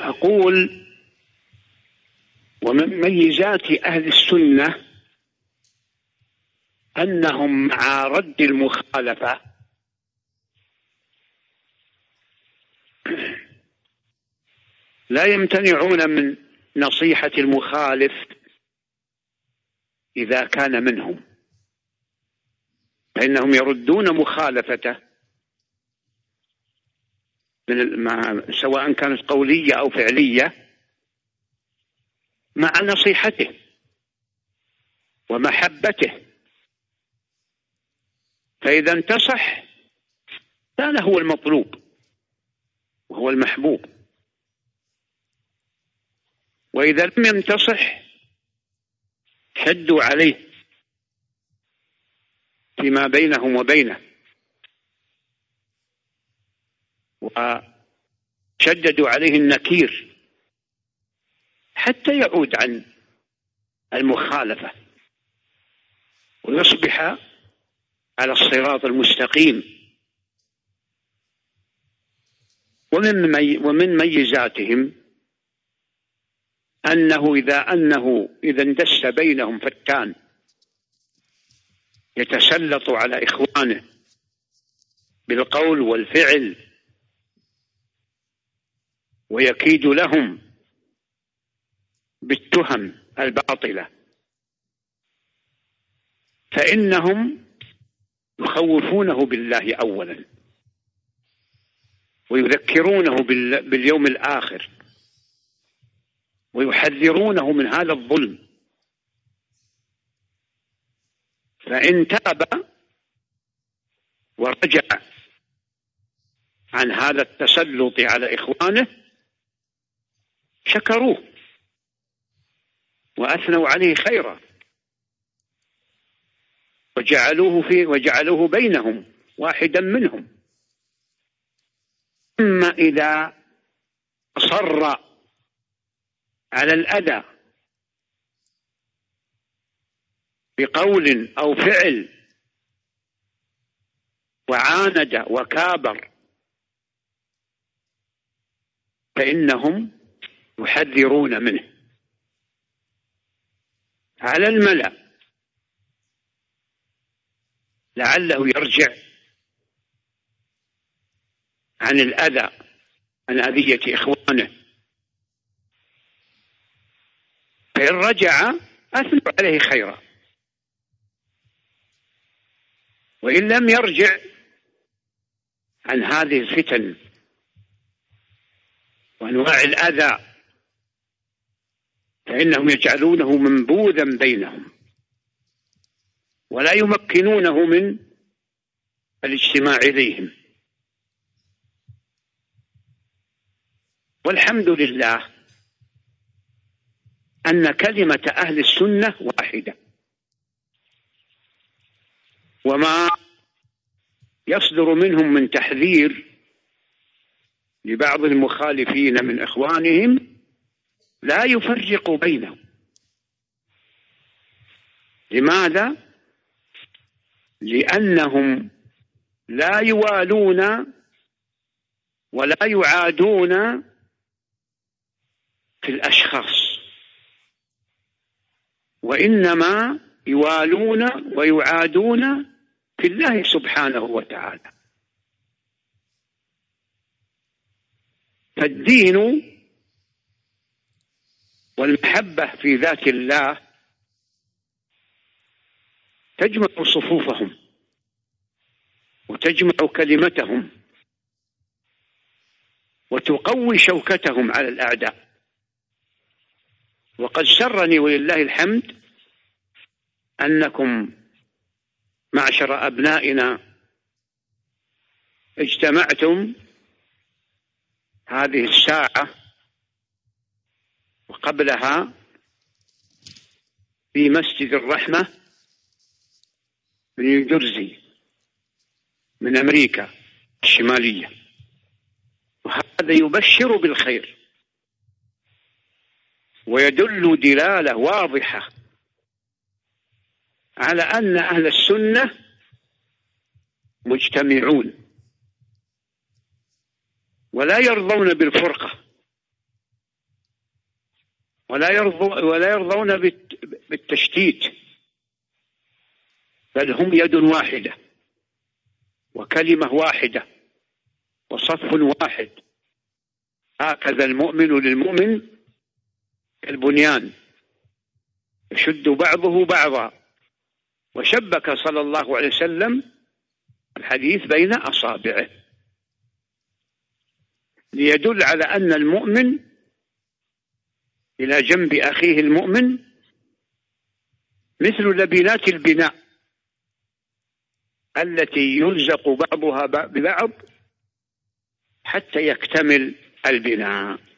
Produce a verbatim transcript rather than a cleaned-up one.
أقول ومن ميزات أهل السنة أنهم مع رد المخالفة لا يمتنعون من نصيحة المخالف إذا كان منهم، فإنهم يردون مخالفته من سواء كانت قولية أو فعلية مع نصيحته ومحبته، فإذا انتصح كان هو المطلوب وهو المحبوب، وإذا لم ينتصح شدوا عليه فيما بينهم وبينه وشددوا عليه النكير حتى يعود عن المخالفة ويصبح على الصراط المستقيم. ومن ومن ميزاتهم أنه إذا أنه إذا اندس بينهم فتان يتسلط على إخوانه بالقول والفعل ويكيد لهم بالتهم الباطلة، فإنهم يخوفونه بالله أولا ويذكرونه باليوم الآخر ويحذرونه من هذا الظلم، فإن تاب ورجع عن هذا التسلط على إخوانه شكروه وأثنوا عليه خيرا وجعلوه في وجعلوه بينهم واحدا منهم. أما إذا أصر على الأذى بقول أو فعل وعاند وكابر فإنهم يحذرون منه على الملأ لعله يرجع عن الأذى عن أذية إخوانه، فإن رجع أثنوا عليه خيرا، وإن لم يرجع عن هذه الفتن وأنواع الأذى فإنهم يجعلونه منبوذا بينهم ولا يمكنونه من الاجتماع إليهم. والحمد لله أن كلمة أهل السنة واحدة، وما يصدر منهم من تحذير لبعض المخالفين من إخوانهم لا يفرق بينهم. لماذا؟ لأنهم لا يوالون ولا يعادون في الأشخاص، وإنما يوالون ويعادون في الله سبحانه وتعالى. فالدين والمحبة في ذات الله تجمع صفوفهم وتجمع كلمتهم وتقوي شوكتهم على الأعداء. وقد سرني ولله الحمد أنكم معشر أبنائنا اجتمعتم هذه الساعة وقبلها في مسجد الرحمة بنيوجيرسي من أمريكا الشمالية، وهذا يبشر بالخير ويدل دلالة واضحة على أن أهل السنة مجتمعون ولا يرضون بالفرقة ولا يرضوا ولا يرضون بالتشتيت، بل هم يد واحدة وكلمة واحدة وصف واحد. هكذا المؤمن للمؤمن البنيان يشد بعضه بعضا. وشبك صلى الله عليه وسلم الحديث بين أصابعه ليدل على أن المؤمن إلى جنب أخيه المؤمن مثل لبنات البناء التي يلزق بعضها ببعض حتى يكتمل البناء.